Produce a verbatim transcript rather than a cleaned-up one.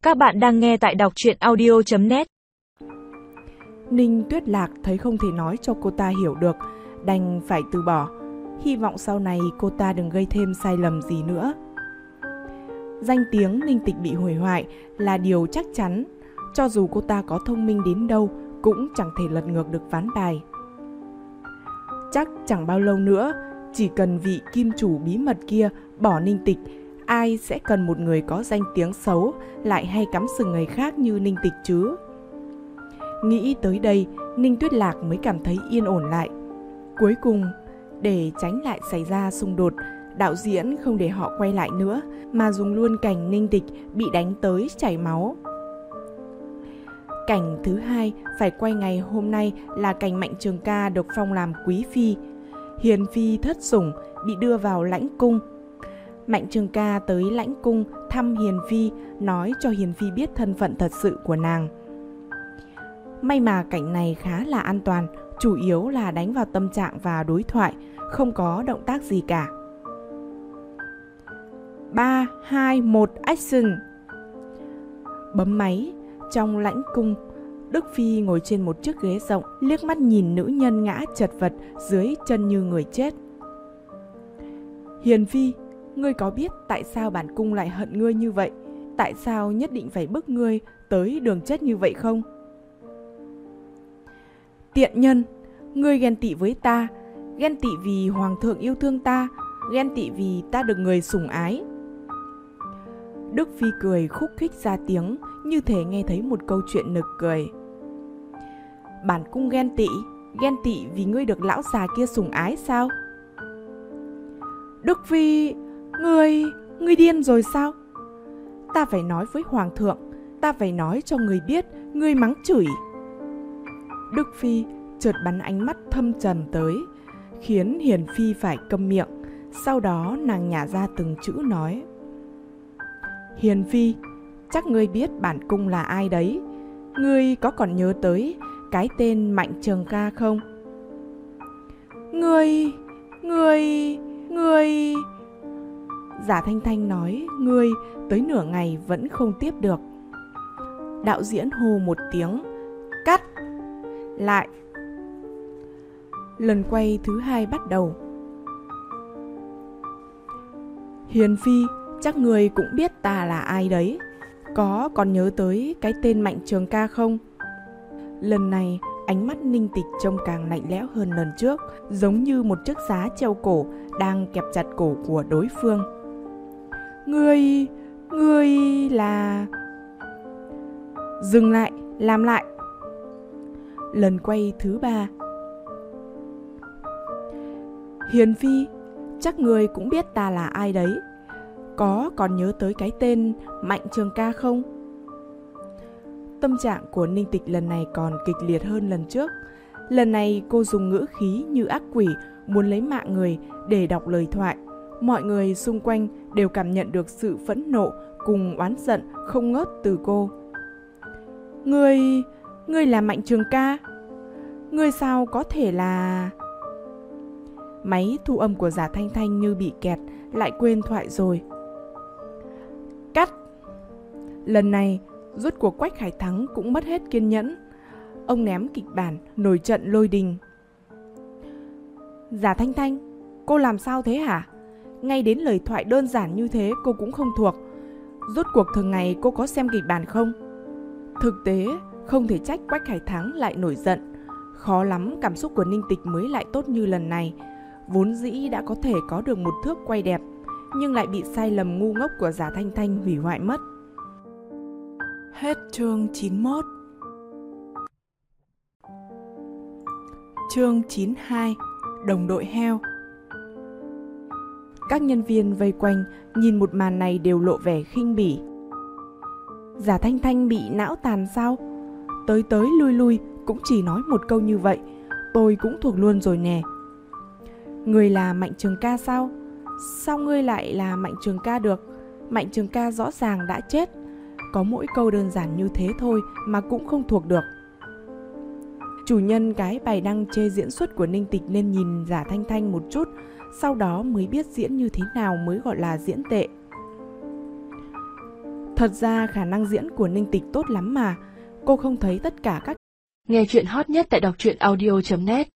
Các bạn đang nghe tại đọc truyện audio chấm net. Ninh Tuyết Lạc thấy không thể nói cho cô ta hiểu được, đành phải từ bỏ, hy vọng sau này cô ta đừng gây thêm sai lầm gì nữa. Danh tiếng Ninh Tịch bị hủy hoại là điều chắc chắn, cho dù cô ta có thông minh đến đâu cũng chẳng thể lật ngược được ván bài. Chắc chẳng bao lâu nữa, chỉ cần vị kim chủ bí mật kia bỏ Ninh Tịch, ai sẽ cần một người có danh tiếng xấu lại hay cắm sừng người khác như Ninh Tịch chứ? Nghĩ tới đây, Ninh Tuyết Lạc mới cảm thấy yên ổn lại. Cuối cùng, để tránh lại xảy ra xung đột, đạo diễn không để họ quay lại nữa, mà dùng luôn cảnh Ninh Tịch bị đánh tới chảy máu. Cảnh thứ hai phải quay ngày hôm nay là cảnh Mạnh Trường Ca được phong làm quý phi. Hiền phi thất sủng bị đưa vào lãnh cung. Mạnh Trường Ca tới lãnh cung thăm Hiền phi, nói cho Hiền phi biết thân phận thật sự của nàng. May mà cảnh này khá là an toàn, chủ yếu là đánh vào tâm trạng và đối thoại, không có động tác gì cả. ba, hai, một, action! Bấm máy. Trong lãnh cung, Đức Phi ngồi trên một chiếc ghế rộng, liếc mắt nhìn nữ nhân ngã chật vật dưới chân như người chết. Hiền phi, ngươi có biết tại sao bản cung lại hận ngươi như vậy? Tại sao nhất định phải bức ngươi tới đường chết như vậy không? Tiện nhân, ngươi ghen tị với ta, ghen tị vì hoàng thượng yêu thương ta, ghen tị vì ta được người sủng ái. Đức Phi cười khúc khích ra tiếng, như thể nghe thấy một câu chuyện nực cười. Bản cung ghen tị, ghen tị vì ngươi được lão già kia sủng ái sao? Đức Phi, ngươi, ngươi điên rồi sao? Ta phải nói với hoàng thượng, ta phải nói cho người biết, ngươi mắng chửi. Đức Phi chợt bắn ánh mắt thâm trầm tới, khiến Hiền Phi phải câm miệng. Sau đó nàng nhả ra từng chữ nói: Hiền Phi, chắc ngươi biết bản cung là ai đấy. Ngươi có còn nhớ tới cái tên Mạnh Trường Ca không? Ngươi, ngươi, ngươi... Giả Thanh Thanh nói ngươi tới nửa ngày vẫn không tiếp được. Đạo diễn hô một tiếng: cắt! Lại. Lần quay thứ hai bắt đầu. Hiền Phi, chắc người cũng biết ta là ai đấy. Có còn nhớ tới cái tên Mạnh Trường Ca không? Lần này, ánh mắt Ninh Tịch trông càng lạnh lẽo hơn lần trước, giống như một chiếc giá treo cổ đang kẹp chặt cổ của đối phương. Ngươi, ngươi là... Dừng lại, làm lại. Lần quay thứ ba. Hiền Phi, chắc người cũng biết ta là ai đấy. Có còn nhớ tới cái tên Mạnh Trường Ca không? Tâm trạng của Ninh Tịch lần này còn kịch liệt hơn lần trước. Lần này cô dùng ngữ khí như ác quỷ muốn lấy mạng người để đọc lời thoại. Mọi người xung quanh đều cảm nhận được sự phẫn nộ cùng oán giận không ngớt từ cô. Ngươi, ngươi là Mạnh Trường Ca? Ngươi sao có thể là... Máy thu âm của Giả Thanh Thanh như bị kẹt, lại quên thoại rồi. Cắt! Lần này, rốt cuộc Quách Khải Thắng cũng mất hết kiên nhẫn. Ông ném kịch bản, nổi trận lôi đình. Giả Thanh Thanh, cô làm sao thế hả? Ngay đến lời thoại đơn giản như thế cô cũng không thuộc. Rốt cuộc thường ngày cô có xem kịch bản không? Thực tế, không thể trách Quách Khải Thắng lại nổi giận. Khó lắm cảm xúc của Ninh Tịch mới lại tốt như lần này. Vốn dĩ đã có thể có được một thước quay đẹp, nhưng lại bị sai lầm ngu ngốc của Giả Thanh Thanh hủy hoại mất. Hết chương chín mươi mốt. Chương chín mươi hai. Đồng đội heo. Các nhân viên vây quanh nhìn một màn này đều lộ vẻ khinh bỉ. Giả Thanh Thanh bị não tàn sao? Tới tới lui lui cũng chỉ nói một câu như vậy, tôi cũng thuộc luôn rồi nè. Người là Mạnh Trường Ca sao? Sao ngươi lại là Mạnh Trường Ca được? Mạnh Trường Ca rõ ràng đã chết. Có mỗi câu đơn giản như thế thôi mà cũng không thuộc được. Chủ nhân cái bài đăng chê diễn xuất của Ninh Tịch nên nhìn Giả Thanh Thanh một chút, sau đó mới biết diễn như thế nào mới gọi là diễn tệ. Thật ra khả năng diễn của Ninh Tịch tốt lắm mà, cô không thấy tất cả các Nghe chuyện hot nhất tại đọc truyện audio chấm net